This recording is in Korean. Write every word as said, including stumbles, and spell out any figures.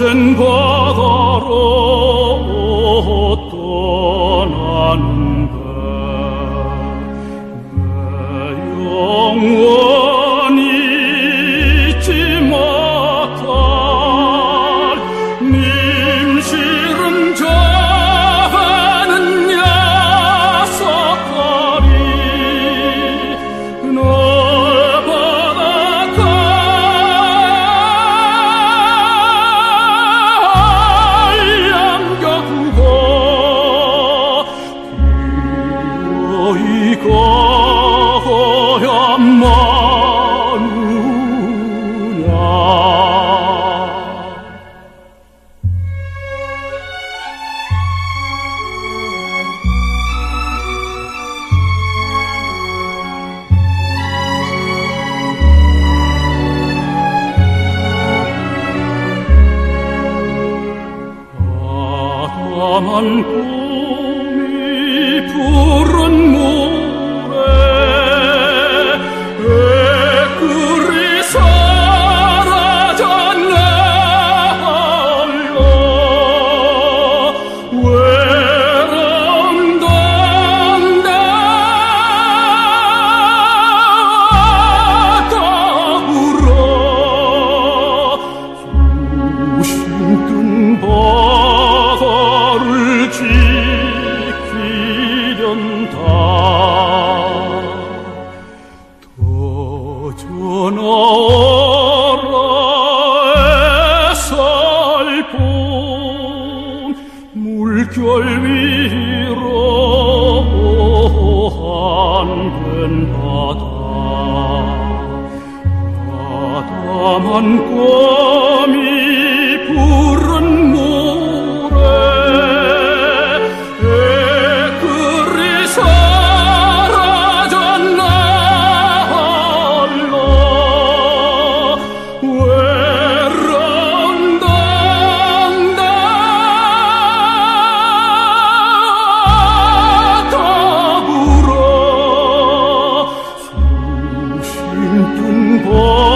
거센 바다로 떠나는가 내 영원히 잊지 못할 님시름 전하는 야석거리 너 까만 꿈이 푸른 모래 애꾸리 사라졌네 홀로 외로운 동네 더불어 수심 뜬 바 지키련다 더 전하라 애살봄 물결 위로 한된 바다 바다만 꿈이 푸른 모래 뜬